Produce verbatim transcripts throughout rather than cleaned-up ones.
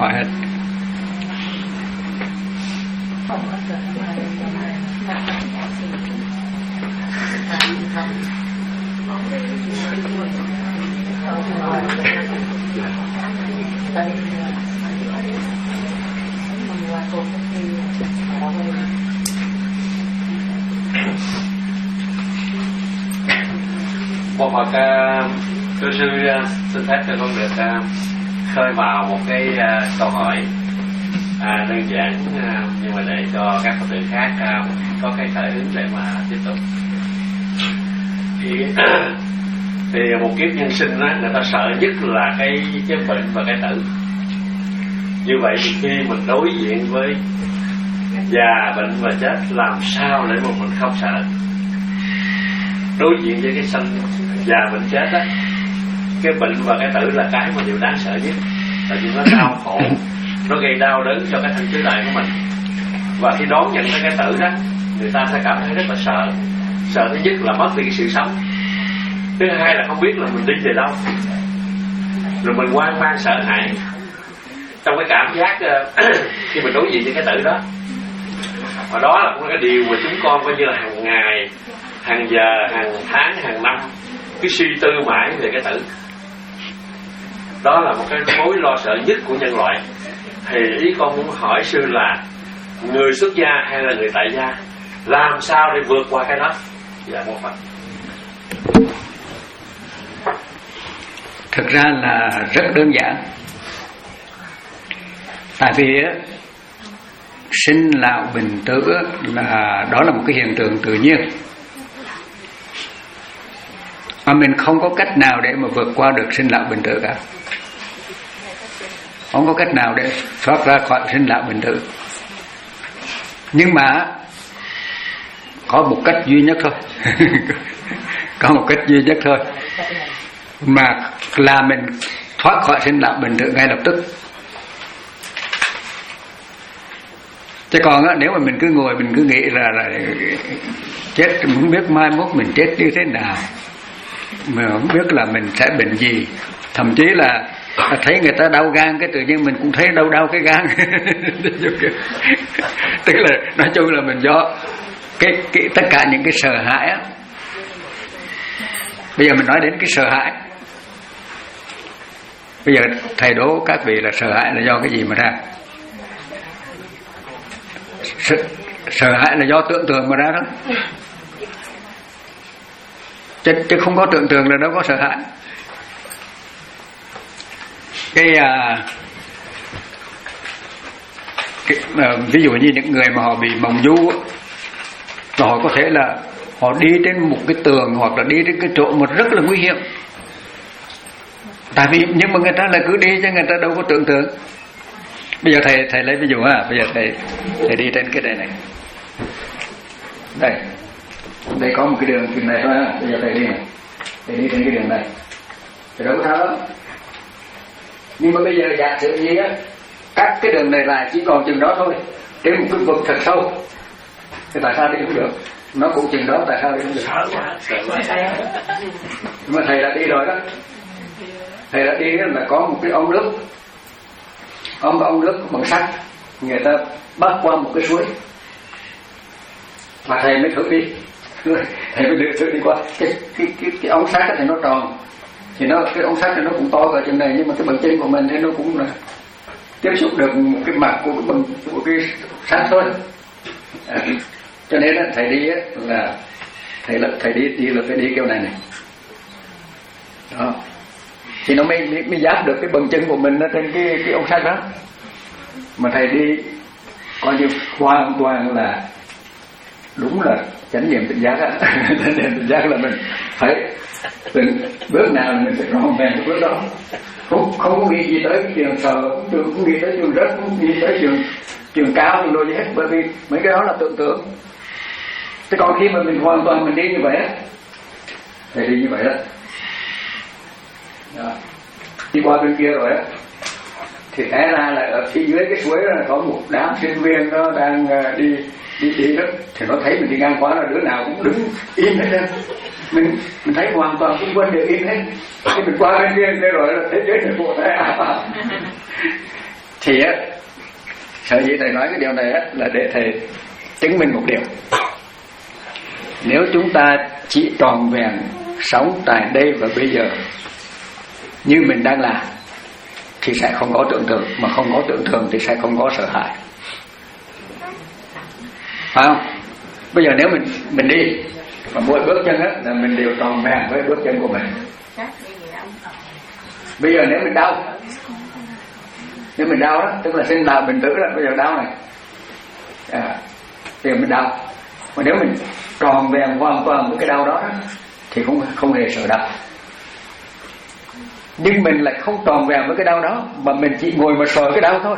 hỏi hết. Một bậc uh, thưa sư uh, xin phép cho con được uh, khơi vào một cái uh, câu hỏi uh, đơn giản uh, nhưng mà để cho các Phật tử khác uh, có cái khởi hứng để mà tiếp tục. Thì, thì một kiếp nhân sinh đó, người ta sợ nhất là cái cái bệnh và cái tử. Như vậy thì khi mình đối diện với già, bệnh và chết, làm sao để mà mình không sợ? Đối diện với cái sanh già, bệnh, chết đó, cái bệnh và cái tử là cái mà điều đáng sợ nhất. Tại vì nó đau khổ, nó gây đau đớn cho cái thân tứ đại của mình. Và khi đón nhận tới cái tử đó, người ta sẽ cảm thấy rất là sợ. Sợ thứ nhất là mất đi cái sự sống, thứ hai là không biết là mình đi về đâu, rồi mình hoang mang sợ hãi. Trong cái cảm giác uh, khi mình đối diện với cái tử đó, và đó là cũng cái điều mà chúng con coi như là hàng ngày, hàng giờ, hàng tháng, hàng năm cứ suy tư mãi về cái tử. Đó là một cái mối lo sợ nhất của nhân loại. Thì ý con muốn hỏi sư là người xuất gia hay là người tại gia, làm sao để vượt qua cái đó? Dạ một phần. Thực ra là rất đơn giản. Tại vì sinh lão bệnh tử là đó là một cái hiện tượng tự nhiên, mà mình không có cách nào để mà vượt qua được sinh lão bệnh tử cả. Không có cách nào để thoát ra khỏi sinh lão bệnh tử. Nhưng mà có một cách duy nhất thôi. Có một cách duy nhất thôi mà là mình thoát khỏi sinh lão bệnh tử ngay lập tức. Chứ còn á, nếu mà mình cứ ngồi mình cứ nghĩ là, là chết, mình không biết mai mốt mình chết như thế nào, mình không biết là mình sẽ bệnh gì, thậm chí là thấy người ta đau gan cái tự nhiên mình cũng thấy đau đau cái gan. Tức là nói chung là mình do cái, cái tất cả những cái sợ hãi á. Bây giờ mình nói đến cái sợ hãi. Bây giờ thầy đố các vị là sợ hãi là do cái gì mà ra? Sợ, sợ hãi là do tưởng tượng mà ra đó. Chứ, chứ không có tưởng tượng là đâu có sợ hãi. Cái, à, cái à, ví dụ như những người mà họ bị mộng du, họ có thể là họ đi trên một cái tường hoặc là đi đến cái chỗ mà rất là nguy hiểm. Tại vì nhưng mà người ta là cứ đi chứ người ta đâu có tưởng tượng. Bây giờ thầy thầy lấy ví dụ ha, bây giờ thầy thầy đi trên cái đây này, đây đây có một cái đường chừng này thôi ha. Bây giờ thầy đi này, thầy đi trên cái đường này, thầy đâu có sao đâu. Nhưng mà bây giờ giả sử gì á, cắt cái đường này lại chỉ còn chừng đó thôi, đến một cái vực thật sâu, thì tại sao đi không được? Nó cũng chừng đó, tại sao đi không được? Nhưng mà thầy đã đi rồi đó, thầy đã đi là có một cái ống nước, ống ống nước bằng sắt, người ta bắt qua một cái suối, và thầy mới thử đi, thầy mới thử đi qua cái cái cái, cái ống sắt thì nó tròn, thì nó cái ống sắt thì nó cũng to ở trên này, nhưng mà cái bàn chân của mình thì nó cũng là tiếp xúc được một cái mặt của cái bằng của cái sắt thôi. À, cho nên là thầy đi á, là thầy là thầy đi đi là phải đi kiểu này này, đó, thì nó mới mới, mới giáp được cái bằng chân của mình ở trên cái cái ống sắt đó. Mà thầy đi coi như hoàn toàn là đúng là chánh niệm tự giác á. Chánh niệm tự giác là mình phải từng bước nào là mình phải tròn vẹn cái bước đó, không không có nghĩ gì tới cái trường sờ, không, không nghĩ tới trường đất, không nghĩ tới trường trường cao trường đồ gì hết, bởi vì mấy cái đó là tưởng tượng. Thế còn khi mà mình hoàn toàn mình đi như vậy á, thầy đi như vậy đó, đó. Đi qua bên kia rồi á, thì té ra là ở phía dưới cái suối là có một đám sinh viên nó đang đi đi đi đó, thì nó thấy mình đi ngang qua là đứa nào cũng đứng im hết trơn. Mình mình thấy hoàn toàn xung quanh đều im hết. Khi mình qua bên kia kia rồi là thế giới này bộ tay à. Thì á, sở dĩ thầy nói cái điều này á là để thầy chứng minh một điều. Nếu chúng ta chỉ tròn vẹn sống tại đây và bây giờ như mình đang làm thì sẽ không có tưởng tượng, mà không có tưởng tượng thì sẽ không có sợ hãi, phải không? Bây giờ nếu mình mình đi mà mỗi bước chân á là mình đều tròn vẹn với bước chân của mình. Bây giờ nếu mình đau, nếu mình đau đó, tức là sinh lão bệnh tử đó, bây giờ đau này, à, bây giờ mình đau, mà nếu mình tròn vẹn hoàn toàn với cái đau đó, đó thì không không hề sợ đau. Nhưng mình lại không tròn vẹn với cái đau đó, mà mình chỉ ngồi mà sợ cái đau thôi.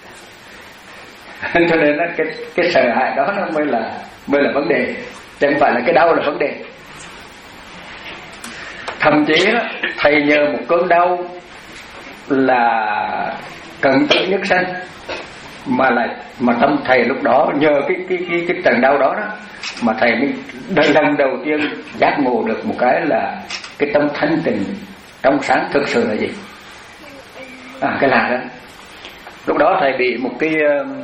Cho nên đó, cái cái sợ hãi đó nó mới là mới là vấn đề, chứ không phải là cái đau là vấn đề. Thậm chí đó, thầy nhờ một cơn đau là cận tử nhất sanh, mà lại mà tâm thầy lúc đó nhờ cái cái cái cái trận đau đó đó mà thầy mới lần đầu tiên giác ngộ được một cái là cái tâm thanh tịnh trong sáng thực sự là gì. À, cái là đó. Lúc đó thầy bị một cái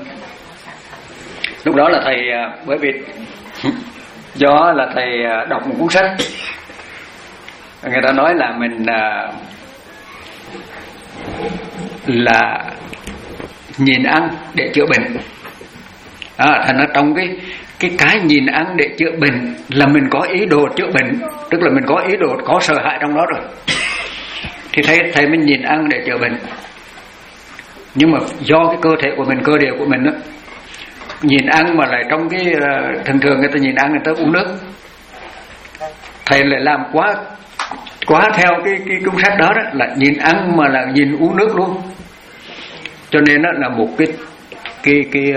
lúc đó là thầy bởi vì do là thầy đọc một cuốn sách, người ta nói là mình là nhìn ăn để chữa bệnh. À, thành ra trong cái cái cái nhìn ăn để chữa bệnh là mình có ý đồ chữa bệnh, tức là mình có ý đồ có sợ hãi trong đó rồi. Thì thầy thầy mình nhìn ăn để chữa bệnh, nhưng mà do cái cơ thể của mình, cơ địa của mình đó, nhìn ăn mà lại trong cái thường thường người ta nhìn ăn người ta uống nước, thầy lại làm quá quá theo cái cái cuốn sách đó đó, là nhìn ăn mà là nhìn uống nước luôn. Cho nên đó là một cái cái cái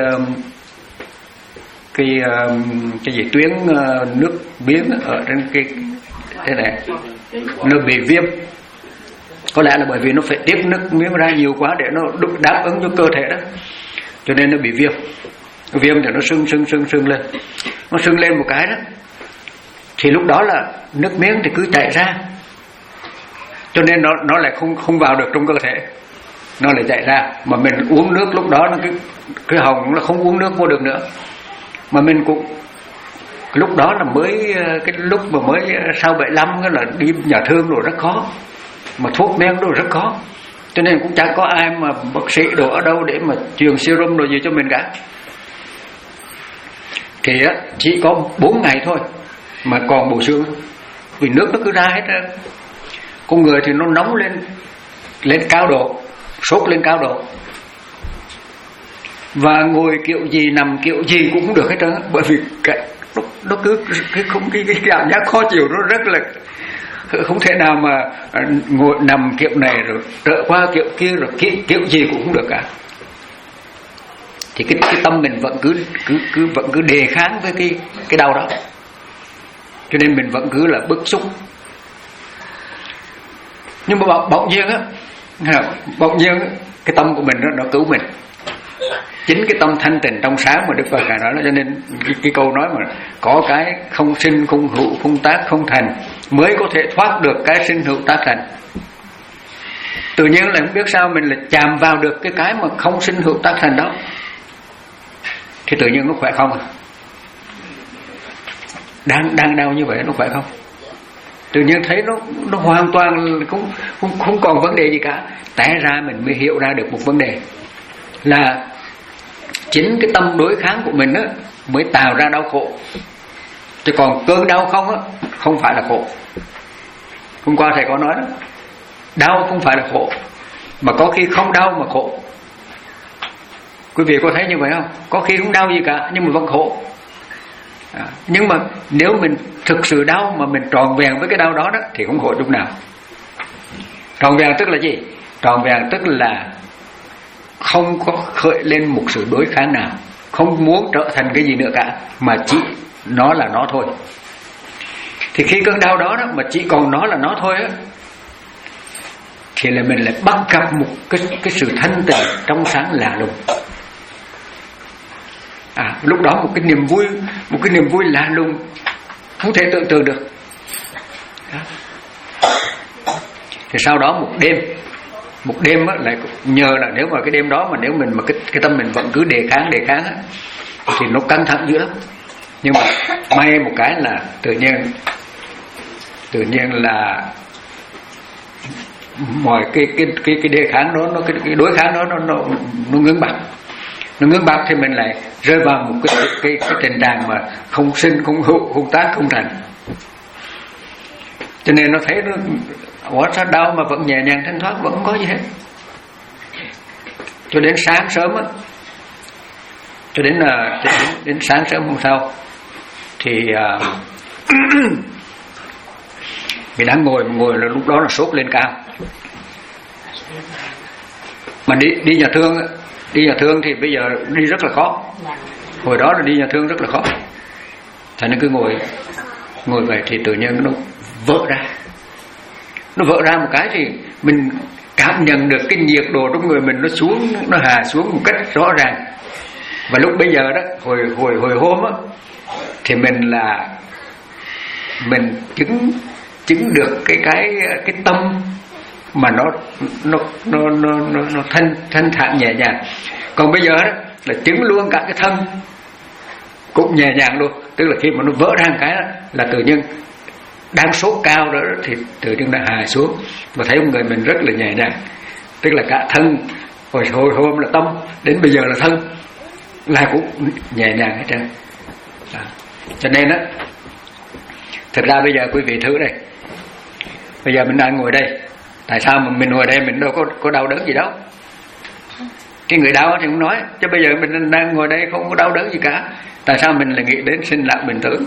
cái cái, cái gì tuyến nước miếng ở trên cái thế này nó bị viêm. Có lẽ là bởi vì nó phải tiếp nước miếng ra nhiều quá để nó đáp ứng cho cơ thể đó, cho nên nó bị viêm. Viêm thì nó sưng sưng sưng sưng lên, nó sưng lên một cái đó thì lúc đó là nước miếng thì cứ chảy ra, cho nên nó nó lại không không vào được trong cơ thể, nó lại chạy ra. Mà mình uống nước lúc đó nó cái cái họng nó không uống nước vô được nữa. Mà mình cũng lúc đó là mới cái lúc mà mới sau bảy mươi lăm là đi nhà thương rồi rất khó, mà thuốc men rồi rất khó, cho nên cũng chẳng có ai mà bác sĩ đồ ở đâu để mà truyền serum rồi gì cho mình cả. Thì á, chỉ có bốn ngày thôi mà còn bổ xương, vì nước nó cứ ra hết ra. Con người thì nó nóng lên lên cao độ, sốt lên cao độ, và ngồi kiểu gì nằm kiểu gì cũng không được hết trơn, bởi vì cái, nó, nó cứ cái không cái, cái cảm giác khó chịu nó rất là không thể nào mà ngồi nằm kiểu này rồi trở qua kiểu kia rồi kiểu, kiểu gì cũng không được cả. Thì cái, cái tâm mình vẫn cứ cứ cứ vẫn cứ đề kháng với cái cái đau đó, cho nên mình vẫn cứ là bức xúc. Nhưng mà bỗng, bỗng nhiên á, bỗng nhiên á, cái tâm của mình nó, nó cứu mình. Chính cái tâm thanh tịnh trong sáng mà Đức Phật ngài nói, cho nên cái, cái câu nói mà có cái không sinh không hữu không tác không thành mới có thể thoát được cái sinh hữu tác thành. Tự nhiên là không biết sao mình lại chạm vào được cái cái mà không sinh hữu tác thành đó, thì tự nhiên nó khỏe không à? Đang đang đau như vậy nó khỏe không? Tự nhiên thấy nó nó hoàn toàn cũng không không còn vấn đề gì cả. Té ra mình mới hiểu ra được một vấn đề là chính cái tâm đối kháng của mình á mới tạo ra đau khổ, chứ còn cơn đau không á không phải là khổ. Hôm qua thầy có nói đó, đau không phải là khổ, mà có khi không đau mà khổ. Quý vị có thấy như vậy không? Có khi không đau gì cả nhưng mà vẫn khổ. À, nhưng mà nếu mình thực sự đau mà mình tròn vẹn với cái đau đó đó thì không khổ chút nào. Tròn vẹn tức là gì? Tròn vẹn tức là không có khởi lên một sự đối kháng nào, không muốn trở thành cái gì nữa cả, mà chỉ nó là nó thôi. Thì khi cơn đau đó, đó mà chỉ còn nó là nó thôi á, thì là mình lại bắt gặp một cái, cái sự thanh tịnh trong sáng lạ lùng. À, lúc đó một cái niềm vui, một cái niềm vui lạ lùng không thể tưởng tượng được. Đó. Thì sau đó một đêm một đêm á, lại nhờ là nếu mà cái đêm đó mà nếu mình mà cái, cái tâm mình vẫn cứ đề kháng đề kháng á, thì nó căng thẳng dữ lắm. Nhưng mà may một cái là tự nhiên tự nhiên là mọi cái cái cái cái đề kháng đó, nó cái, cái đối kháng đó nó nó nó ngưng bặt, nó ngưng bặt thì mình lại rơi vào một cái cái cái tình trạng mà không sinh không hữu, không tác không thành. Cho nên nó thấy nó quá sao đau mà vẫn nhẹ nhàng thanh thoát, vẫn không có gì hết. Cho đến sáng sớm á, cho đến là đến, đến sáng sớm hôm sau thì uh, mình đang ngồi ngồi là lúc đó là sốt lên cao. Mà đi đi nhà thương đi nhà thương thì bây giờ đi rất là khó. Hồi đó là đi nhà thương rất là khó. Thành nên cứ ngồi ngồi vậy thì tự nhiên nó vỡ ra. Nó vỡ ra một cái thì mình cảm nhận được cái nhiệt độ trong người mình nó xuống, nó hạ xuống một cách rõ ràng. Và lúc bây giờ đó, hồi hồi hồi hôm á, thì mình là mình chứng chứng được cái cái cái tâm mà nó nó nó nó nó, nó thanh thanh thản nhẹ nhàng. Còn bây giờ đó là chứng luôn cả cái thân cũng nhẹ nhàng luôn. Tức là khi mà nó vỡ ra một cái đó, là tự nhiên đang sốt cao đó thì tự nhiên nó hạ xuống và thấy người mình rất là nhẹ nhàng. Tức là cả thân hồi hồi hôm là tâm, đến bây giờ là thân là cũng nhẹ nhàng hết trơn. Cho nên á, thực ra bây giờ quý vị thử đây, bây giờ mình đang ngồi đây, tại sao mà mình ngồi đây mình đâu có có đau đớn gì đâu. Cái người đau thì không nói, chứ bây giờ mình đang ngồi đây không có đau đớn gì cả. Tại sao mình lại nghĩ đến sinh lão bệnh tử?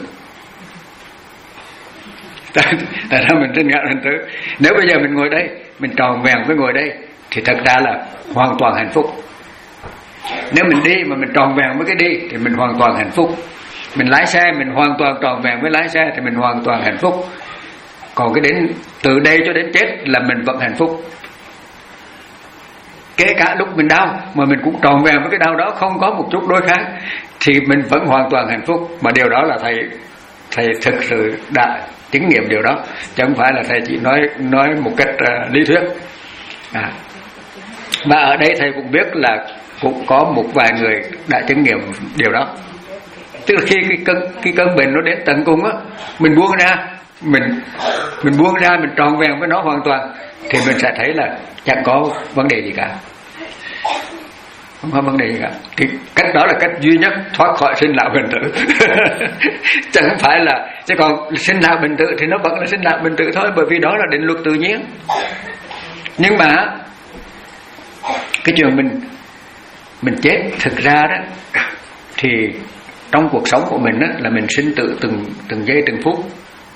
Tại, tại sao mình sinh lão bệnh tử? Nếu bây giờ mình ngồi đây, mình tròn vẹn với ngồi đây, thì thật ra là hoàn toàn hạnh phúc. Nếu mình đi mà mình tròn vẹn với cái đi thì mình hoàn toàn hạnh phúc. Mình lái xe mình hoàn toàn tròn vẹn với lái xe thì mình hoàn toàn hạnh phúc. Còn cái đến từ đây cho đến chết là mình vẫn hạnh phúc. Kể cả lúc mình đau mà mình cũng tròn vẹn với cái đau đó, không có một chút đối kháng, thì mình vẫn hoàn toàn hạnh phúc. Mà điều đó là thầy thầy thực sự đã chứng nghiệm điều đó, chứ không phải là thầy chỉ nói nói một cách uh, lý thuyết. À. Và ở đây thầy cũng biết là cũng có một vài người đã chứng nghiệm điều đó. Tức là khi cái cơn cái cơn bệnh nó đến tận cùng á, mình buông ra, mình mình buông ra, mình tròn vẹn với nó hoàn toàn, thì mình sẽ thấy là chẳng có vấn đề gì cả, không có vấn đề gì cả. Cái cách đó là cách duy nhất thoát khỏi sinh lão bệnh tử. Chẳng phải là, chứ còn sinh lão bệnh tử thì nó vẫn là sinh lão bệnh tử thôi, bởi vì đó là định luật tự nhiên. Nhưng mà cái chuyện mình mình chết thực ra đó, thì trong cuộc sống của mình đó, là mình sinh tử từng từng giây từng phút.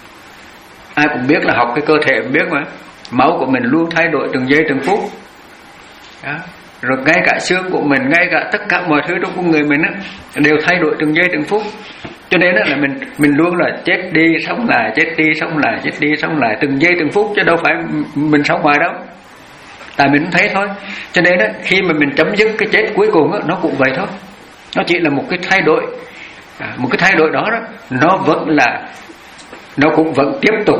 Ai cũng biết, là học cái cơ thể cũng biết mà, máu của mình luôn thay đổi từng giây từng phút đó. Rồi ngay cả xương của mình, ngay cả tất cả mọi thứ trong con người mình đó, đều thay đổi từng giây từng phút. Cho nên đó là mình mình luôn là chết đi sống lại, chết đi sống lại, chết đi sống lại từng giây từng phút, chứ đâu phải mình sống hoài đâu. Tại mình thấy thôi. Cho nên đó, khi mà mình chấm dứt cái chết cuối cùng đó, nó cũng vậy thôi. Nó chỉ là một cái thay đổi. À, một cái thay đổi đó đó, nó vẫn là, nó cũng vẫn tiếp tục,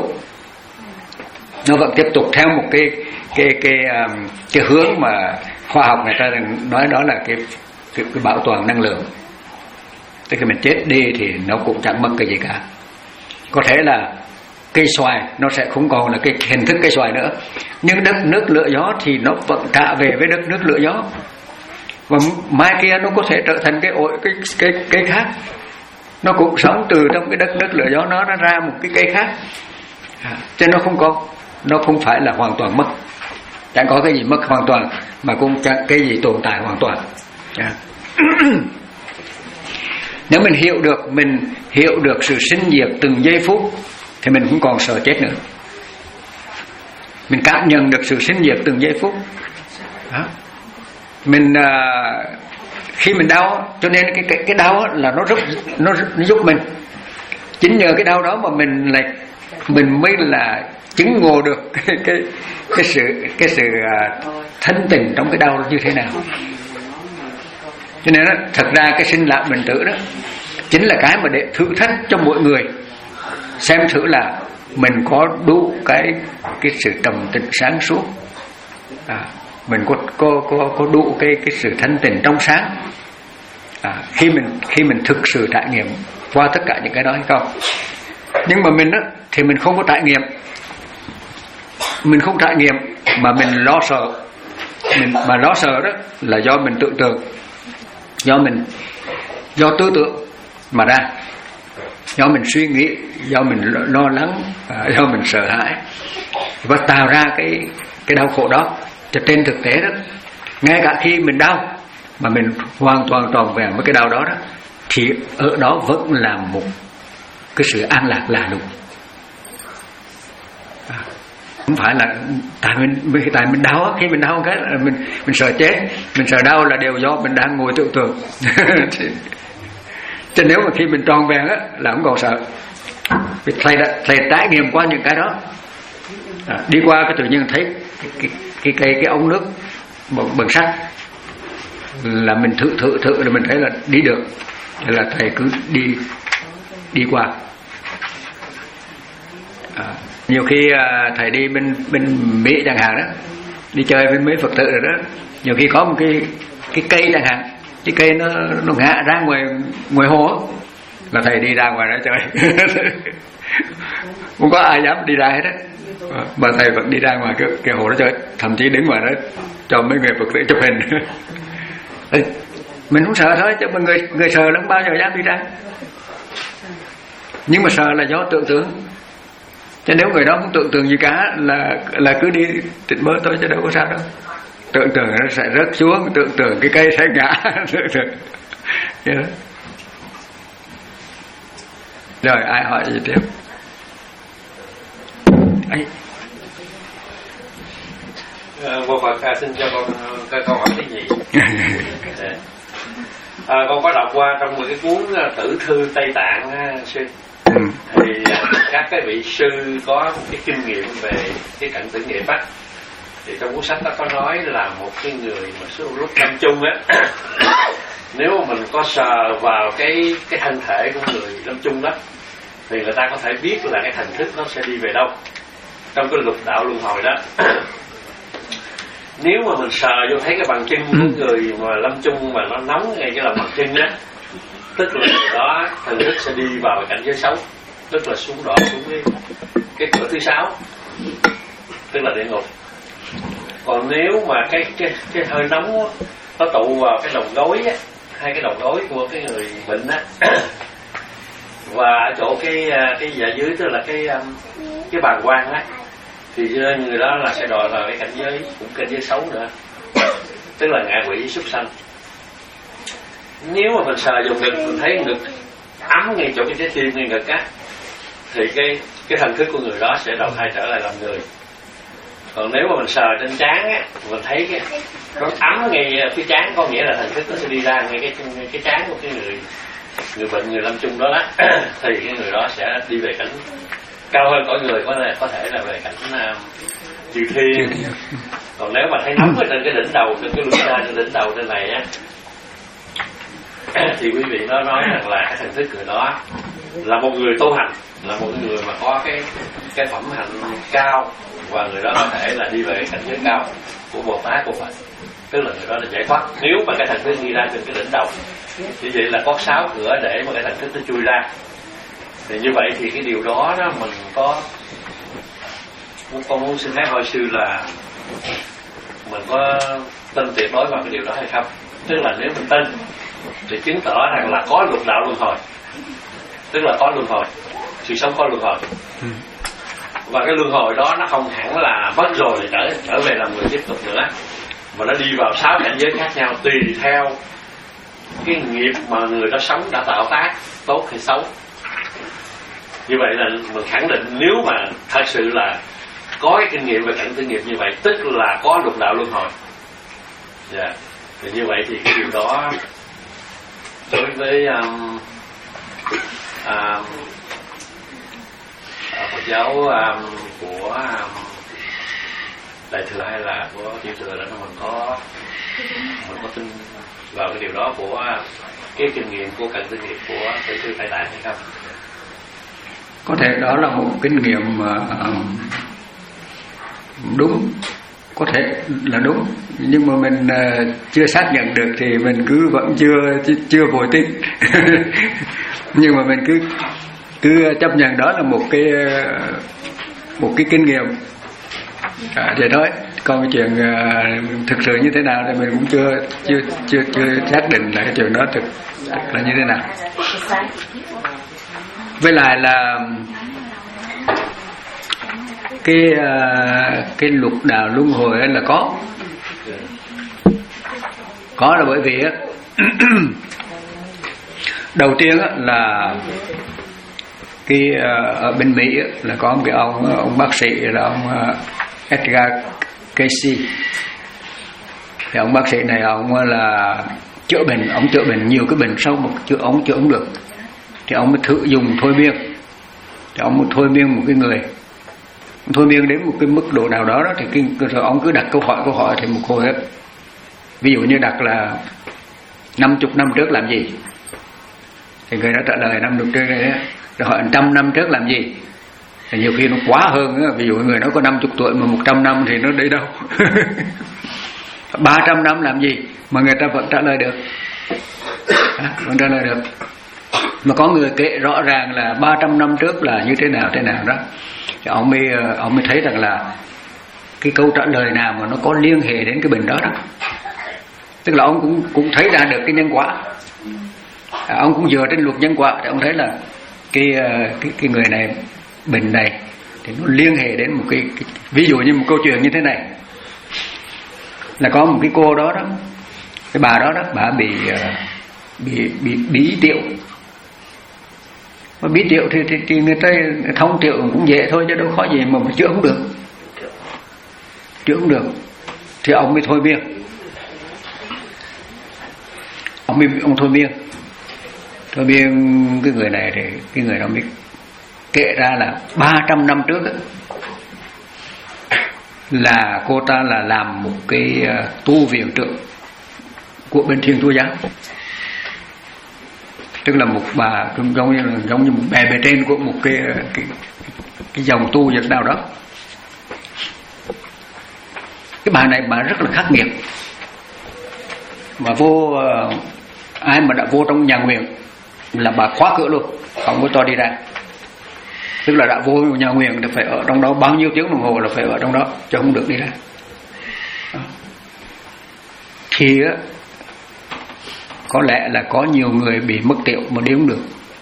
nó vẫn tiếp tục theo một cái cái cái cái, cái hướng mà khoa học người ta nói đó là cái cái, cái bảo toàn năng lượng. Tức là mình chết đi thì nó cũng chẳng mất cái gì cả. Có thể là cây xoài nó sẽ không còn là cái hình thức cây xoài nữa, nhưng đất nước lửa gió thì nó vẫn trả về với đất nước lửa gió, và mai kia nó có thể trở thành cái ổi cái cái cây khác, nó cũng sống từ trong cái đất nước lửa gió nó ra một cái cây khác. À, cho nó không có, nó không phải là hoàn toàn mất, chẳng có cái gì mất hoàn toàn, mà cũng chẳng cái gì tồn tại hoàn toàn. À. Nếu mình hiểu được, mình hiểu được sự sinh diệt từng giây phút, thì mình cũng còn sợ chết nữa. Mình cảm nhận được sự sinh diệt từng giây phút đó. Mình à, khi mình đau, cho nên cái cái cái đau là nó giúp nó, nó giúp mình. Chính nhờ cái đau đó mà mình lại mình mới là chứng ngộ được cái cái cái sự cái sự uh, thanh tịnh trong cái đau như thế nào. Cho nên đó, thật ra cái sinh lão bệnh tử đó chính là cái mà để thử thách cho mỗi người, xem thử là mình có đủ cái cái sự trầm tĩnh sáng suốt, à, mình có có có có đủ cái cái sự thanh tịnh trong sáng à, khi mình khi mình thực sự trải nghiệm qua tất cả những cái đó hay không. Nhưng mà mình á thì mình không có trải nghiệm, mình không trải nghiệm mà mình lo sợ, mình mà lo sợ đó là do mình tưởng tượng, do mình do tư tưởng mà ra, do mình suy nghĩ, do mình lo lắng, do mình sợ hãi và tạo ra cái cái đau khổ đó. Cho trên thực tế đó, ngay cả khi mình đau mà mình hoàn toàn tròn vẹn với cái đau đó đó, thì ở đó vẫn là một cái sự an lạc là đúng. À, không phải là tại mình tại mình đau, khi mình đau cái là mình mình sợ chết, mình sợ đau là đều do mình đang ngồi tưởng tượng. Chứ nếu mà khi mình tròn vẹn á là không còn sợ. Thầy đã, thầy trải nghiệm qua những cái đó, à, đi qua cái tự nhiên thấy cái cái cái cái, cái ống nước bằng, bằng sắt là mình thử thử thử là mình thấy là đi được, thế là thầy cứ đi đi qua. À, nhiều khi à, thầy đi bên bên Mỹ chẳng hạn đó, đi chơi với mấy Phật tử rồi đó, nhiều khi có một cái cái cây chẳng hạn, cái cây nó nó ngã ra ngoài ngoài hồ đó, là thầy đi ra ngoài đó chơi. Không có ai dám đi ra hết á, mà thầy vẫn đi ra ngoài cái, cái hồ đó chơi, thậm chí đứng ngoài đó cho mấy người Phật tử chụp hình. Mình không sợ thôi, chứ mà người người sợ lắm bao giờ dám đi ra. Nhưng mà sợ là do tưởng tượng. Chứ nếu người đó không tưởng tượng gì cả là là cứ đi trịnh bớt thôi, chứ đâu có sao đâu. Tưởng tượng nó sẽ rớt xuống, tưởng tượng cái cây sẽ ngã. Rồi ai hỏi gì tiếp? Ấy. Vô Phật à, xin cho con cái câu hỏi cái gì? À, con có đọc qua trong một cái cuốn Tử Thư Tây Tạng sư, ừ. Thì các cái vị sư có cái kinh nghiệm về cái cận tử nghiệp á, thì trong cuốn sách đó có nói là một cái người mà số lúc lâm chung á, nếu mà mình có sờ vào cái cái thân thể của người lâm chung đó, thì người ta có thể biết là cái thần thức nó sẽ đi về đâu trong cái lục đạo luân hồi đó. Nếu mà mình sờ vô thấy cái bàn chân của người mà lâm chung mà nó nóng ngay cái lòng bàn chân á, tức là người đó thần thức sẽ đi vào cái cảnh giới xấu, tức là xuống đọa xuống cái cái cửa thứ sáu, tức là địa ngục. Còn nếu mà cái cái cái hơi nóng đó, nó tụ vào cái đầu gối á, hai cái đầu gối của cái người bệnh á, và ở chỗ cái cái dạ dưới, tức là cái cái bàng quang á, thì người đó là sẽ đòi vào cái cảnh giới, cũng cảnh giới xấu nữa, tức là ngạ quỷ súc sanh. Nếu mà mình sờ dùng ngực, mình thấy ngực ấm ngay chỗ cái trái tim ngay ngực á, thì cái cái thần thức của người đó sẽ đầu thai trở lại làm người. Còn nếu mà mình sờ trên trán á, mình thấy cái nó ấm ngay phía trán, có nghĩa là thần thức nó sẽ đi ra ngay cái cái trán của cái người người bệnh, người lâm chung đó, đó thì cái người đó sẽ đi về cảnh cao hơn cõi người, có thể có thể là về cảnh uh, chư thiên. Còn nếu mà thấy nóng ở trên cái đỉnh đầu, trên cái lưng ra trên đỉnh đầu trên này á, thì quý vị nó nói rằng là cái thần thức người đó là một người tu hành, là một người mà có cái cái phẩm hạnh cao, và người đó có thể là đi về cảnh giới cao của Bồ Tát, của Phật, tức là người đó là giải thoát. Nếu mà cái thần thức đi ra trên cái đỉnh đầu, như vậy là có sáu cửa để mà cái thần thức nó chui ra. Thì như vậy thì cái điều đó đó mình có con muốn xin phép hỏi sư là mình có tin tuyệt đối vào cái điều đó hay không? Tức là nếu mình tin thì chứng tỏ rằng là có lục đạo luân hồi, tức là có luân hồi, sự sống có luân hồi, và cái luân hồi đó nó không hẳn là mất rồi để trở trở về làm người tiếp tục nữa, mà nó đi vào sáu cảnh giới khác nhau tùy theo cái nghiệp mà người đó sống đã tạo tác, tốt hay xấu. Như vậy là mình khẳng định nếu mà thật sự là có cái kinh nghiệm về cảnh tử nghiệp như vậy, tức là có lục đạo luân hồi. Dạ. Yeah. Thì như vậy thì cái điều đó đối với um, um, Phật giáo um, của um, Đại Thừa hay là của Tiểu Thừa đó, mình có mình có tin vào cái điều đó của cái kinh nghiệm của cận tử nghiệp của Tử Thư Tây Tạng hay không? Có thể đó là một kinh nghiệm uh, đúng có thể là đúng, nhưng mà mình uh, chưa xác nhận được thì mình cứ vẫn chưa chưa vội tin. Nhưng mà mình cứ cứ chấp nhận đó là một cái một cái kinh nghiệm à, vậy thôi. Còn cái chuyện uh, thực sự như thế nào thì mình cũng chưa chưa chưa chưa xác định là cái chuyện đó thực, thực là như thế nào. Với lại là cái uh, cái lục đạo luân hồi ấy là có có là bởi vì đầu tiên là cái uh, ở bên Mỹ là có một cái ông ông bác sĩ là ông uh, Edgar Cayce. Thì ông bác sĩ này ông là chữa bệnh, ông chữa bệnh nhiều cái bệnh sâu mà chữa ông chữa không được, thì ông mới thử dùng thôi miên. Thì ông mới thôi miên một cái người, thôi miên đến một cái mức độ nào đó, đó thì cái, rồi ông cứ đặt câu hỏi câu hỏi thì một hồi hết. Ví dụ như đặt là năm chục năm trước làm gì, thì người đó trả lời năm chục trước đấy. Rồi hỏi trăm năm trước làm gì, thì nhiều khi nó quá hơn đó. Ví dụ người nó có năm chục tuổi mà một trăm năm thì nó đi đâu. Ba trăm năm làm gì mà người ta vẫn trả lời được à, vẫn trả lời được. Mà có người kể rõ ràng là ba trăm năm trước là như thế nào thế nào đó, thì ông mới ông mới thấy rằng là cái câu trả lời nào mà nó có liên hệ đến cái bệnh đó đó. Tức là ông cũng cũng thấy ra được cái nhân quả. À, ông cũng dựa trên luật nhân quả thì ông thấy là cái cái cái người này bệnh này thì nó liên hệ đến một cái, cái ví dụ như một câu chuyện như thế này, là có một cái cô đó đó, cái bà đó đó, bà bị bị bị bí tiểu. Mà bí tiểu thì, thì, thì người ta thông tiểu cũng dễ thôi chứ đâu khó gì mà, mà chữa không được, chữa không được. Thì ông mới thôi miên, ông mới ông thôi miên, thôi miên cái người này thì cái người đó mới kể ra là ba trăm năm trước ấy, là cô ta là làm một cái uh, tu viện trưởng của bên Thiên Chúa giáo, tức là một bà giống như là giống như một bè bề trên của một cái cái, cái dòng tu vật nào đó. Cái bà này bà rất là khắc nghiệt, mà vô uh, ai mà đã vô trong nhà nguyện là bà khóa cửa luôn, không có cho đi ra. Tức là đã vô nhà nguyện thì phải ở trong đó bao nhiêu tiếng đồng hồ là phải ở trong đó, chứ không được đi ra. Đó. Thì á, có lẽ là có nhiều người bị mất tiểu mà đi không được,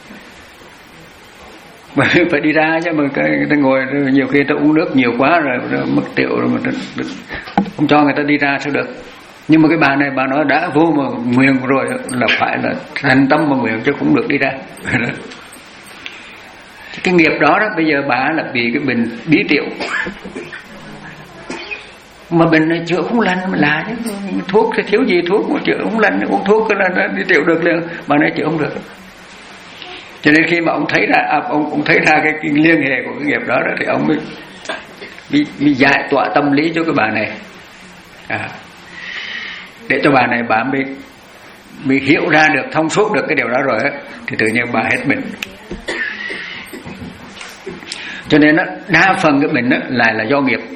mà phải đi ra chứ. Mà người ta ngồi nhiều khi người ta uống nước nhiều quá rồi, rồi mất tiểu rồi mà không cho người ta đi ra sao được. Nhưng mà cái bà này bà nói đã vô mà nguyện rồi là phải là thành tâm mà nguyện chứ không được đi ra. Cái nghiệp đó đó, bây giờ bà là bị cái bệnh bí tiểu, mà bệnh này chữa không lành mà lạ chứ. Thuốc thì thiếu gì thuốc mà chữa không lành, uống thuốc cái là đi tiểu được liền, bà này chữa không được. Cho nên khi mà ông thấy ra à, ông cũng thấy ra cái, cái liên hệ của cái nghiệp đó, đó thì ông mới bị, bị giải tỏa tâm lý cho cái bà này à, để cho bà này bà mới mới hiểu ra được, thông suốt được cái điều đó rồi á, thì tự nhiên bà hết bệnh. Cho nên đó, đa phần cái bệnh đó lại là do nghiệp,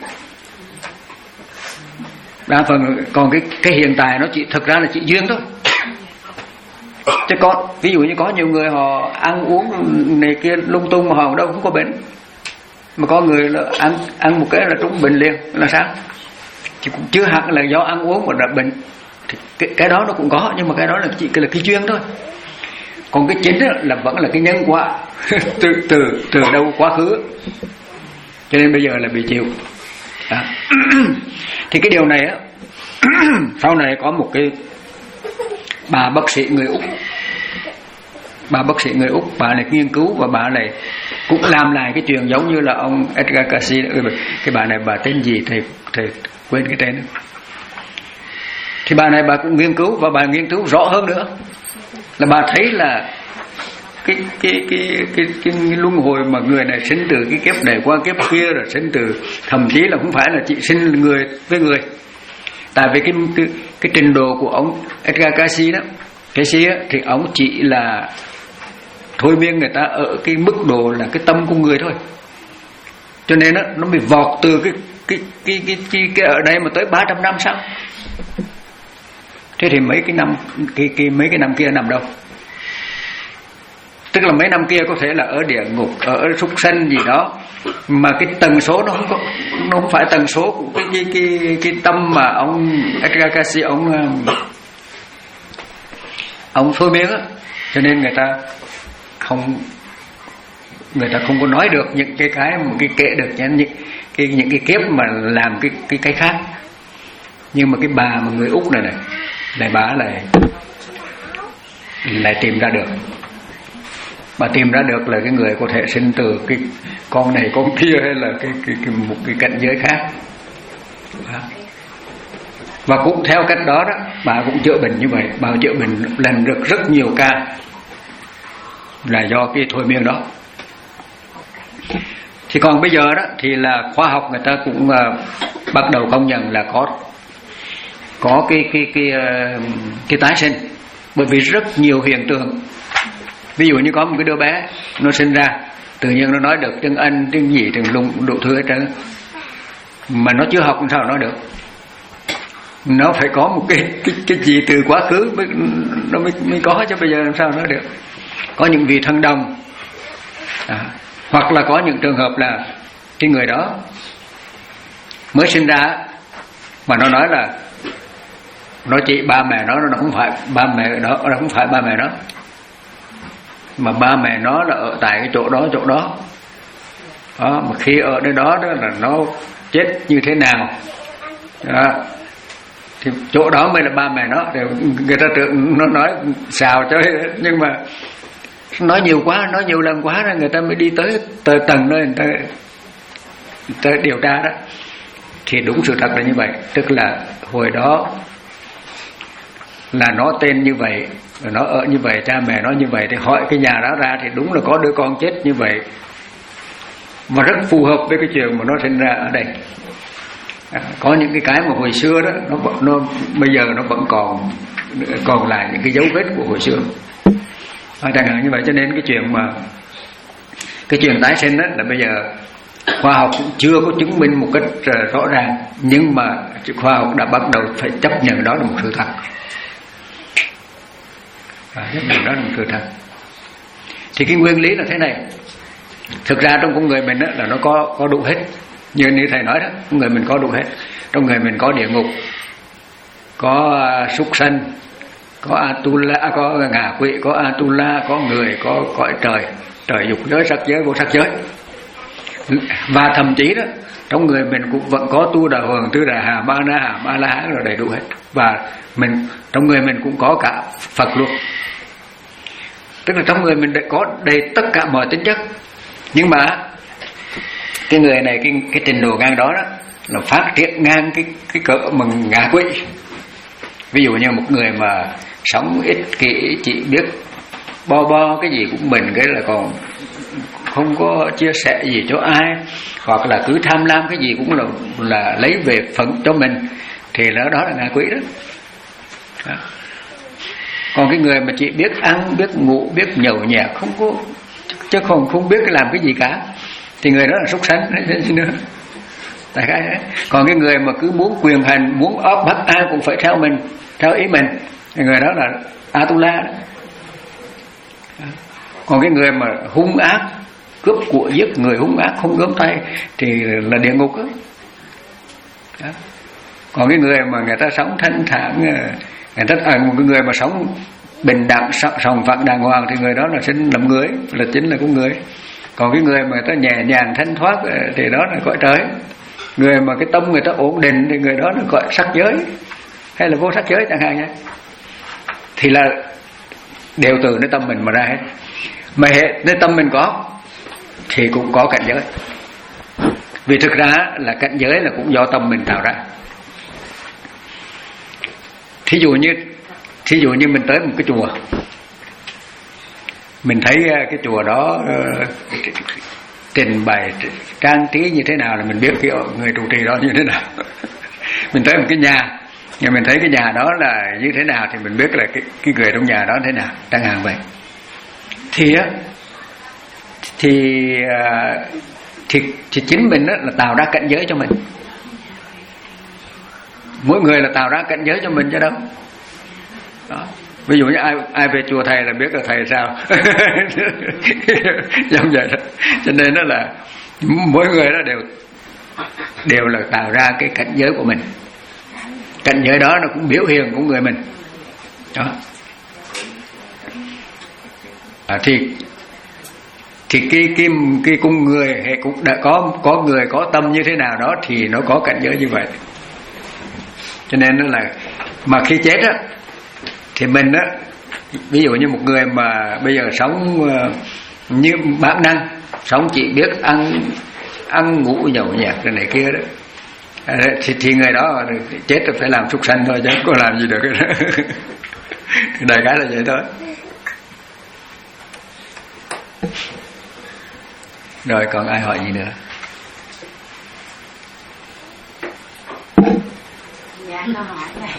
đa phần. Còn cái cái hiện tại nó chỉ thực ra là chỉ duyên thôi. Chứ có ví dụ như có nhiều người họ ăn uống này kia lung tung mà họ đâu cũng có bệnh, mà có người là ăn ăn một cái là trúng bệnh liền, là sao? Chứ cũng chưa hẳn là do ăn uống mà đã bệnh. Thì cái, cái đó nó cũng có, nhưng mà cái đó là chỉ là cái duyên thôi. Còn cái chính là vẫn là cái nhân quả từ từ từ đâu quá khứ, cho nên bây giờ là bị chịu. À. Thì cái điều này á, sau này có một cái bà bác sĩ người Úc, bà bác sĩ người Úc, bà này nghiên cứu và bà này cũng làm lại cái chuyện giống như là ông Edgar Cayce. Cái bà này bà tên gì thầy thầy quên cái tên. Thì bà này bà cũng nghiên cứu, và bà nghiên cứu rõ hơn nữa, là bà thấy là cái cái cái cái cái, cái luân hồi mà người này sinh từ cái kiếp này qua kiếp kia, rồi sinh từ thậm chí là không phải là chỉ sinh người với người. Tại vì cái cái, cái trình độ của ông Edgar Cayce đó, Cayce thì ông chỉ là thôi miên người ta ở cái mức độ là cái tâm của người thôi, cho nên đó, nó bị vọt từ cái cái cái cái, cái, cái ở đây mà tới ba trăm năm sao? Thế thì mấy cái năm cái, cái mấy cái năm kia nằm đâu? Tức là mấy năm kia có thể là ở địa ngục, ở súc sanh gì đó, mà cái tần số nó không có, nó không phải tần số của cái cái cái, cái tâm mà ông Edgar Cayce ông ông thôi miên á, cho nên người ta không người ta không có nói được những cái cái mà cái kệ được những cái những cái kiếp mà làm cái cái cái khác. Nhưng mà cái bà mà người Úc này này, này bà lại lại tìm ra được. Bà tìm ra được là cái người có thể sinh từ cái con này con kia hay là cái cái, cái một cái cảnh giới khác. Và cũng theo cách đó đó, bà cũng chữa bệnh như vậy. Bà chữa bệnh lần được rất nhiều ca là do cái thôi miên đó. Thì còn bây giờ đó thì là khoa học người ta cũng uh, bắt đầu công nhận là có có cái cái cái uh, cái tái sinh, bởi vì rất nhiều hiện tượng. Ví dụ như có một cái đứa bé nó sinh ra tự nhiên nó nói được tiếng Anh, tiếng gì, tiếng lùng đủ thứ hết trơn, mà nó chưa học làm sao nói được. Nó phải có một cái cái cái gì từ quá khứ mới nó mới, mới có, chứ bây giờ làm sao nói được. Có những vị thần đồng, à, hoặc là có những trường hợp là cái người đó mới sinh ra mà nó nói là nó chỉ ba mẹ nó, nó không phải ba mẹ đó, nó không phải ba mẹ nó, mà ba mẹ nó là ở tại cái chỗ đó chỗ đó đó, mà khi ở nơi đó đó là nó chết như thế nào đó, thì chỗ đó mới là ba mẹ nó. Thì người ta tưởng nó nói xào chơi, nhưng mà nói nhiều quá, nói nhiều lần quá rồi người ta mới đi tới tới tầng nơi người ta, người ta điều tra đó. Thì đúng sự thật là như vậy, tức là hồi đó là nó tên như vậy, nó ở như vậy, cha mẹ nó như vậy, thì hỏi cái nhà đó ra thì đúng là có đứa con chết như vậy, mà rất phù hợp với cái chuyện mà nó sinh ra ở đây. À, có những cái cái mà hồi xưa đó nó nó bây giờ nó vẫn còn còn lại những cái dấu vết của hồi xưa, à, chẳng hạn như vậy. Cho nên cái chuyện mà cái chuyện tái sinh đó là bây giờ khoa học cũng chưa có chứng minh một cách rõ ràng, nhưng mà khoa học đã bắt đầu phải chấp nhận đó là một sự thật. À, chấp nhận đó là một sự thật. Thì cái nguyên lý là thế này. Thực ra trong con người mình đó, là nó có có đủ hết. Như như thầy nói đó, con người mình có đủ hết. Trong người mình có địa ngục, có uh, súc sanh, có Atula, có ngạ quỷ, có Atula, có người, có cõi trời, trời dục giới, sắc giới, vô sắc giới. Và thậm chí đó, trong người mình cũng vẫn có tu đà hoàng, tứ đà hà, ba na hà, ba la hán rồi đầy đủ hết. Và mình trong người mình cũng có cả Phật luôn. Tức là trong người mình đã có đầy tất cả mọi tính chất. Nhưng mà cái người này, cái, cái trình độ ngang đó, đó là phát triển ngang cái cái cỡ mà ngạ quỷ. Ví dụ như một người mà sống ích kỷ, chỉ biết bo bo cái gì cũng mình, cái là còn không có chia sẻ gì cho ai, hoặc là cứ tham lam cái gì cũng là là lấy về phận cho mình, thì đó đó là ngạ quỷ đó. đó. Còn cái người mà chỉ biết ăn, biết ngủ, biết nhậu nhẹt, không có chứ không không biết làm cái gì cả, thì người đó là súc sanh nữa. Tại cái đấy. Còn cái người mà cứ muốn quyền hành, muốn áp bắt ai cũng phải theo mình, theo ý mình, thì người đó là Atula. Còn cái người mà hung ác, cướp của, giết người, hung ác, không gớm tay, thì là địa ngục đó. Đó. Còn cái người mà người ta sống thanh thản, người ta à, một cái người mà sống bình đẳng, sòng phẳng đàng hoàng, thì người đó là sinh làm người, là chính là con người. Còn cái người mà người ta nhẹ nhàng thanh thoát thì đó là cõi trời. Người mà cái tâm người ta ổn định thì người đó là cõi sắc giới hay là vô sắc giới chẳng hạn nhé. Thì là đều từ nơi tâm mình mà ra hết. Mà hệ nơi tâm mình có thì cũng có cảnh giới. Vì thực ra là cảnh giới là cũng do tâm mình tạo ra. Thí dụ như thí dụ như mình tới một cái chùa, mình thấy cái chùa đó uh, trình bày trang trí như thế nào là mình biết cái người trụ trì đó như thế nào. Mình tới một cái nhà, nhưng mình thấy cái nhà đó là như thế nào thì mình biết là cái, cái người trong nhà đó thế nào, chẳng hạn vậy. Thì á thì, uh, thì thì chính mình đó là tạo ra cảnh giới cho mình. mỗi người là tạo ra cảnh giới cho mình chứ đâu. Đó. Ví dụ như ai ai về chùa thầy là biết là thầy sao. Giống vậy đó. Cho nên đó là mỗi người đó đều đều là tạo ra cái cảnh giới của mình. Cảnh giới đó nó cũng biểu hiện của người mình. Đó. À, thì thì cái cái cái cung người hay cũng đã có có người có tâm như thế nào đó thì nó có cảnh giới như vậy. Cho nên nó là mà khi chết á thì mình á, ví dụ như một người mà bây giờ sống như bản năng, sống chỉ biết ăn ăn ngủ nhậu nhẹt cái này kia đó, thì, thì người đó chết rồi phải làm súc sanh thôi chứ không có làm gì được cái đó. Đại cái là vậy thôi. Rồi còn ai hỏi gì nữa? Dạ câu hỏi này.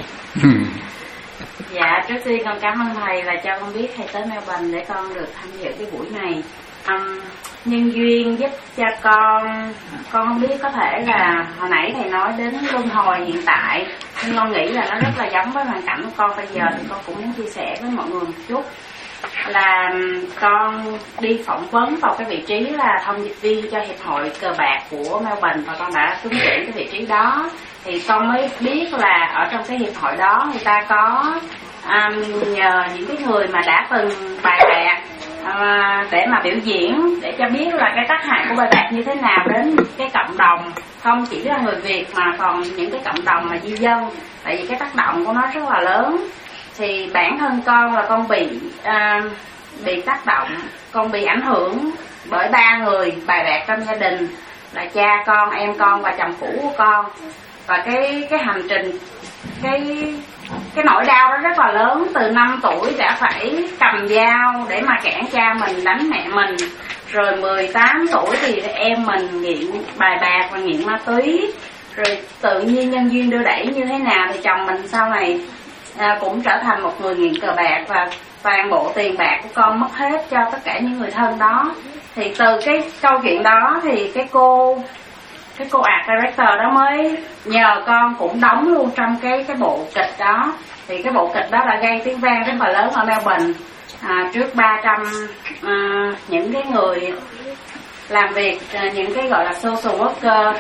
Dạ trước tiên con cảm ơn thầy là cho con biết thầy tới Melbourne để con được tham dự cái buổi này. Um, nhân duyên giúp cho con con không biết có thể là hồi nãy thầy nói đến luân hồi hiện tại, nhưng con nghĩ là nó rất là giống với hoàn cảnh của con bây giờ, thì con cũng muốn chia sẻ với mọi người một chút. Là con đi phỏng vấn vào cái vị trí là thông dịch viên cho hiệp hội cờ bạc của Melbourne, và con đã trúng tuyển cái vị trí đó. Thì con mới biết là ở trong cái hiệp hội đó người ta có um, nhờ những cái người mà đã từng bài bạc uh, để mà biểu diễn, để cho biết là cái tác hại của bài bạc như thế nào đến cái cộng đồng, không chỉ là người Việt mà còn những cái cộng đồng mà di dân, tại vì cái tác động của nó rất là lớn. Thì bản thân con là con bị uh, bị tác động, con bị ảnh hưởng bởi ba người bài bạc trong gia đình, là cha con, em con và chồng cũ của con. Và cái cái hành trình, cái cái nỗi đau đó rất là lớn. Từ năm tuổi đã phải cầm dao để mà cản cha mình đánh mẹ mình, rồi mười tám tuổi thì em mình nghiện bài bạc và nghiện ma túy, rồi tự nhiên nhân duyên đưa đẩy như thế nào thì chồng mình sau này à, cũng trở thành một người nghiện cờ bạc, và toàn bộ tiền bạc của con mất hết cho tất cả những người thân đó. Thì từ cái câu chuyện đó thì cái cô cái cô art director đó mới nhờ con cũng đóng luôn trong cái cái bộ kịch đó. Thì cái bộ kịch đó là gây tiếng vang rất là lớn ở Melbourne, à, trước ba trăm à, những cái người làm việc, à, những cái gọi là social worker,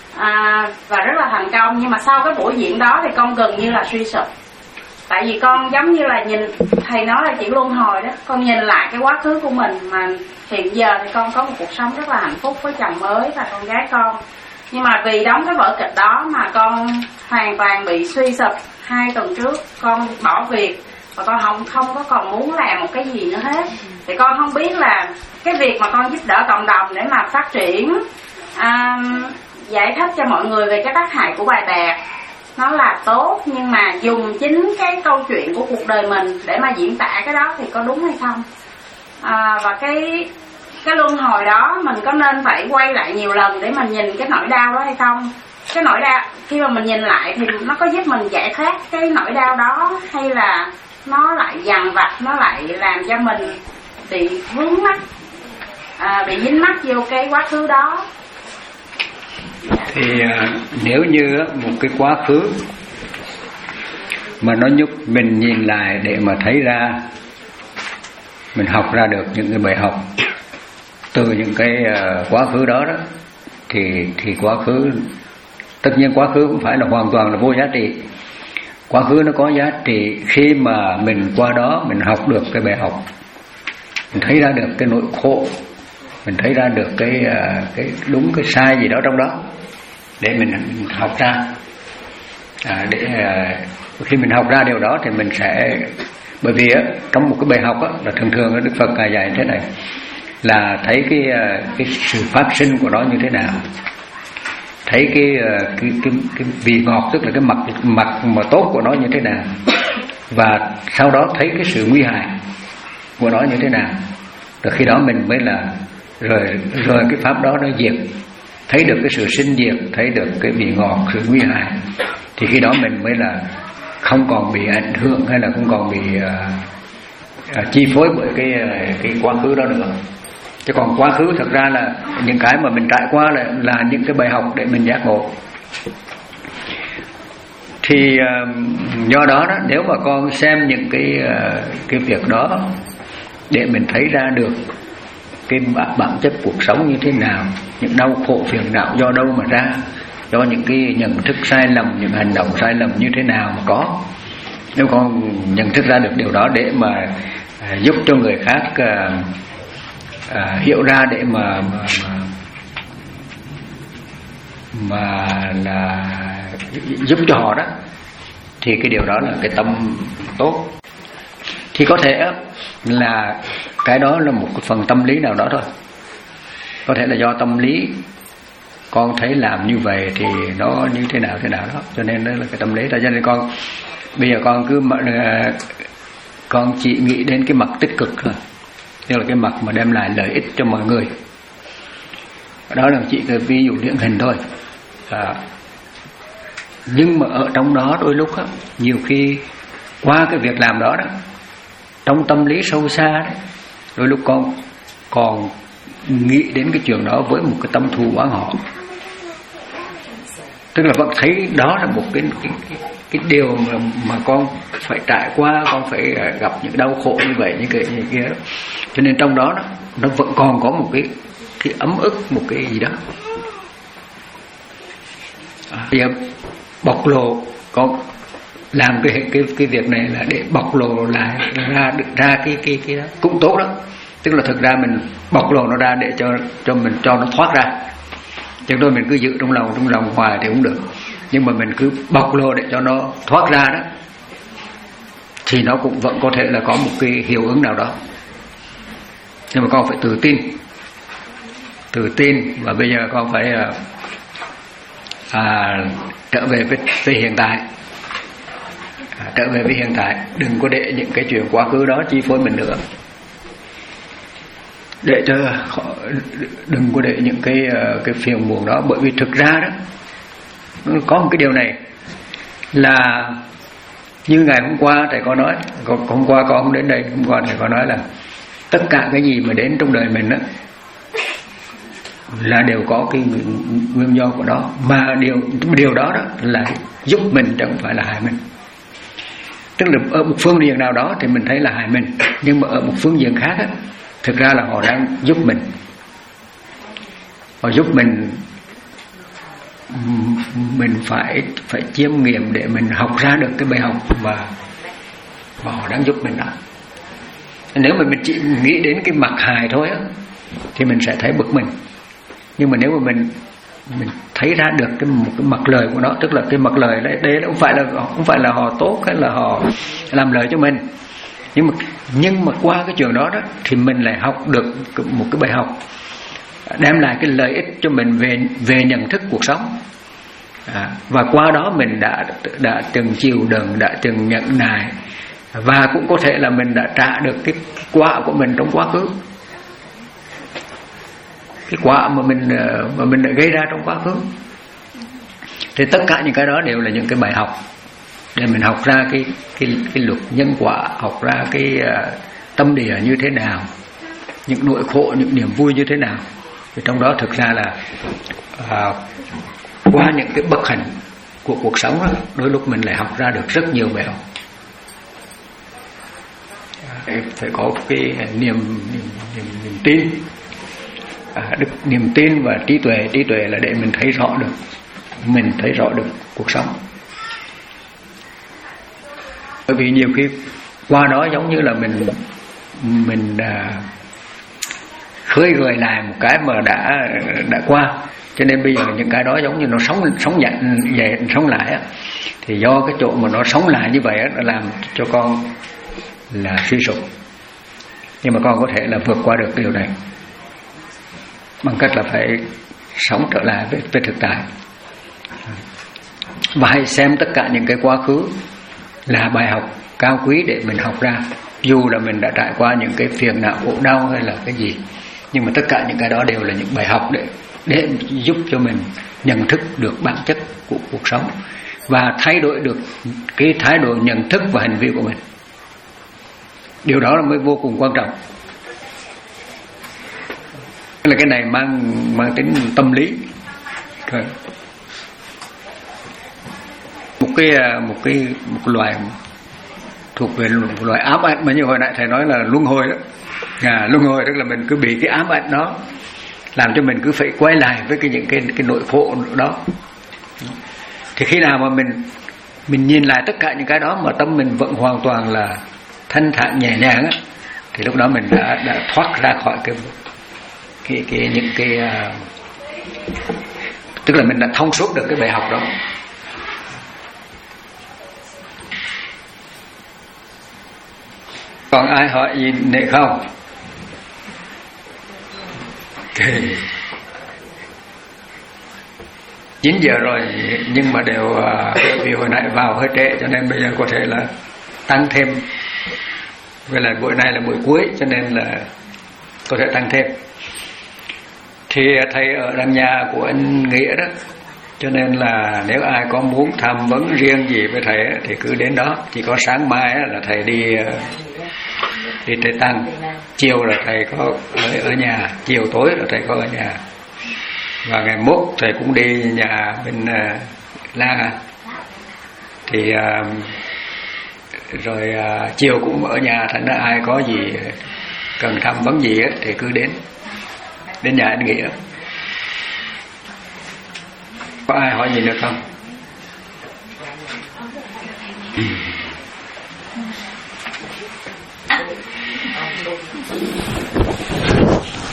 à, và rất là thành công. Nhưng mà sau cái buổi diễn đó thì con gần như là suy sụp. Tại vì con giống như là nhìn, thầy nói là chuyện luân hồi đó, con nhìn lại cái quá khứ của mình mà hiện giờ thì con có một cuộc sống rất là hạnh phúc với chồng mới và con gái con. Nhưng mà vì đóng cái vở kịch đó mà con hoàn toàn bị suy sụp. Hai tuần trước con bỏ việc và con không không có còn muốn làm một cái gì nữa hết. Thì con không biết là cái việc mà con giúp đỡ cộng đồng để mà phát triển, à, giải thích cho mọi người về cái tác hại của bài bạc nó là tốt, nhưng mà dùng chính cái câu chuyện của cuộc đời mình để mà diễn tả cái đó thì có đúng hay không? À, và cái cái luân hồi đó mình có nên phải quay lại nhiều lần để mình nhìn cái nỗi đau đó hay không? Cái nỗi đau khi mà mình nhìn lại thì nó có giúp mình giải thoát cái nỗi đau đó, hay là nó lại dằn vặt, nó lại làm cho mình bị vướng mắc, à, bị dính mắc vô cái quá khứ đó? Thì à, nếu như một cái quá khứ mà nó giúp mình nhìn lại để mà thấy ra, mình học ra được những cái bài học từ những cái uh, quá khứ đó đó, thì thì quá khứ, tất nhiên quá khứ cũng phải là hoàn toàn là vô giá trị. Quá khứ nó có giá trị khi mà mình qua đó mình học được cái bài học, mình thấy ra được cái nỗi khổ, mình thấy ra được cái uh, cái đúng cái sai gì đó trong đó để mình học ra. À, để uh, khi mình học ra điều đó thì mình sẽ, bởi vì á, trong một cái bài học á, là thường thường Đức Phật ngài dạy thế này, là thấy cái cái sự phát sinh của nó như thế nào, thấy cái cái cái, cái vị ngọt, tức là cái mặt mặt mà tốt của nó như thế nào, và sau đó thấy cái sự nguy hại của nó như thế nào. Rồi khi đó mình mới là rồi rồi cái pháp đó nó diệt, thấy được cái sự sinh diệt, thấy được cái vị ngọt, sự nguy hại, thì khi đó mình mới là không còn bị ảnh hưởng hay là không còn bị uh, uh, chi phối bởi cái uh, cái quá khứ đó nữa. Chứ còn quá khứ thật ra là những cái mà mình trải qua là là những cái bài học để mình giác ngộ. Thì do đó, đó nếu mà con xem những cái cái việc đó để mình thấy ra được cái bản chất cuộc sống như thế nào, những đau khổ phiền não do đâu mà ra, do những cái nhận thức sai lầm, những hành động sai lầm như thế nào mà có. Nếu con nhận thức ra được điều đó để mà à, giúp cho người khác à, à, hiểu ra để mà mà, mà mà là giúp cho họ đó, thì cái điều đó là cái tâm tốt. Thì có thể là cái đó là một phần tâm lý nào đó thôi, có thể là do tâm lý con thấy làm như vậy thì nó như thế nào thế nào đó, cho nên đó là cái tâm lý đó. Cho nên con bây giờ con cứ con chỉ nghĩ đến cái mặt tích cực thôi, tức là cái mặt mà đem lại lợi ích cho mọi người. Đó là chỉ cái ví dụ điển hình thôi. À, nhưng mà ở trong đó đôi lúc á, nhiều khi qua cái việc làm đó đó, trong tâm lý sâu xa đó, đôi lúc con còn nghĩ đến cái chuyện đó với một cái tâm thù oán họ, tức là vẫn thấy đó là một cái cái, cái, cái điều mà, mà con phải trải qua, con phải gặp những đau khổ như vậy như cái như kia đó. Cho nên trong đó, đó nó vẫn còn có một cái cái ấm ức, một cái gì đó. À, bây giờ bộc lộ, con làm cái cái cái việc này là để bộc lộ lại ra được ra cái cái cái đó cũng tốt đó. Tức là thực ra mình bộc lộ nó ra để cho cho mình cho nó thoát ra, chứ đôi mình cứ giữ trong lòng trong lòng hoài thì cũng được, nhưng mà mình cứ bộc lộ để cho nó thoát ra đó, thì nó cũng vẫn có thể là có một cái hiệu ứng nào đó. Nhưng mà con phải tự tin, tự tin và bây giờ con phải à, trở về với, với hiện tại, à, trở về với hiện tại, đừng có để những cái chuyện quá khứ đó chi phối mình nữa, để cho đừng có để những cái cái phiền muộn đó. Bởi vì thực ra đó có một cái điều này là như ngày hôm qua thầy có nói, hôm qua con không đến đây, hôm qua thầy có nói là tất cả cái gì mà đến trong đời mình đó là đều có cái nguyên do của nó, mà điều điều đó đó là giúp mình chứ không phải là hại mình. Tức là ở một phương diện nào đó thì mình thấy là hại mình, nhưng mà ở một phương diện khác á, thực ra là họ đang giúp mình, họ giúp mình mình phải phải chiêm nghiệm để mình học ra được cái bài học, và, và họ đang giúp mình đó. Nếu mà mình chỉ nghĩ đến cái mặt hài thôi á thì mình sẽ thấy bực mình, nhưng mà nếu mà mình mình thấy ra được cái một cái mặt lời của nó, tức là cái mặt lời đấy, đấy không phải là không phải là họ tốt hay là họ làm lời cho mình, nhưng mà nhưng mà qua cái chuyện đó đó thì mình lại học được một cái bài học đem lại cái lợi ích cho mình về về nhận thức cuộc sống. À, và qua đó mình đã đã từng chịu đựng, đã từng nhận nài, và cũng có thể là mình đã trả được cái quả của mình trong quá khứ, cái quả mà mình mà mình đã gây ra trong quá khứ. Thì tất cả những cái đó đều là những cái bài học để mình học ra cái cái cái luật nhân quả, học ra cái uh, tâm địa như thế nào, những nỗi khổ, những niềm vui như thế nào. Thì trong đó thực ra là uh, qua những cái bất hạnh của cuộc sống đó, đôi lúc mình lại học ra được rất nhiều bài học. Uh, phải có cái niềm niềm, niềm, niềm tin, uh, đức niềm tin và trí tuệ. Trí tuệ là để mình thấy rõ được, mình thấy rõ được cuộc sống. Bởi vì nhiều khi qua đó giống như là mình mình à, khơi gợi lại một cái mà đã đã qua, cho nên bây giờ những cái đó giống như nó sống sống dậy dậy sống lại á, thì do cái chỗ mà nó sống lại như vậy á, nó làm cho con là suy sụp. Nhưng mà con có thể là vượt qua được điều này bằng cách là phải sống trở lại với, với thực tại, và hãy xem tất cả những cái quá khứ là bài học cao quý để mình học ra. Dù là mình đã trải qua những cái phiền não khổ đau hay là cái gì, nhưng mà tất cả những cái đó đều là những bài học để để giúp cho mình nhận thức được bản chất của cuộc sống và thay đổi được cái thái độ nhận thức và hành vi của mình. Điều đó là mới vô cùng quan trọng. Là cái này mang mang tính tâm lý. Một cái một cái một cái loài thuộc về một loài ám ảnh mà như hồi nãy thầy nói là luân hồi đó. À, luân hồi tức là mình cứ bị cái ám ảnh đó làm cho mình cứ phải quay lại với cái những cái cái nỗi khổ đó. Thì khi nào mà mình mình nhìn lại tất cả những cái đó mà tâm mình vẫn hoàn toàn là thanh thản nhẹ nhàng á, thì lúc đó mình đã đã thoát ra khỏi cái cái cái những cái uh, tức là mình đã thông suốt được cái bài học đó. Còn ai hỏi gì nữa không? Okay. chín giờ rồi nhưng mà đều uh, vì hồi nãy vào hơi trễ cho nên bây giờ có thể là tăng thêm. Với lại buổi này là buổi cuối cho nên là có thể tăng thêm. Thì thầy ở đằng nhà của anh Nghĩa đó, cho nên là nếu ai có muốn tham vấn riêng gì với thầy thì cứ đến đó. Chỉ có sáng mai là thầy đi đi Tây Tăng, chiều là thầy có ở, ở nhà, chiều tối là thầy có ở nhà, và ngày mốt thầy cũng đi nhà bên uh, La. Thì uh, rồi uh, chiều cũng ở nhà, thành ra ai có gì cần tham vấn gì ấy, thì cứ đến đến nhà anh Nghĩa. Có ai hỏi gì nữa không? Ừ.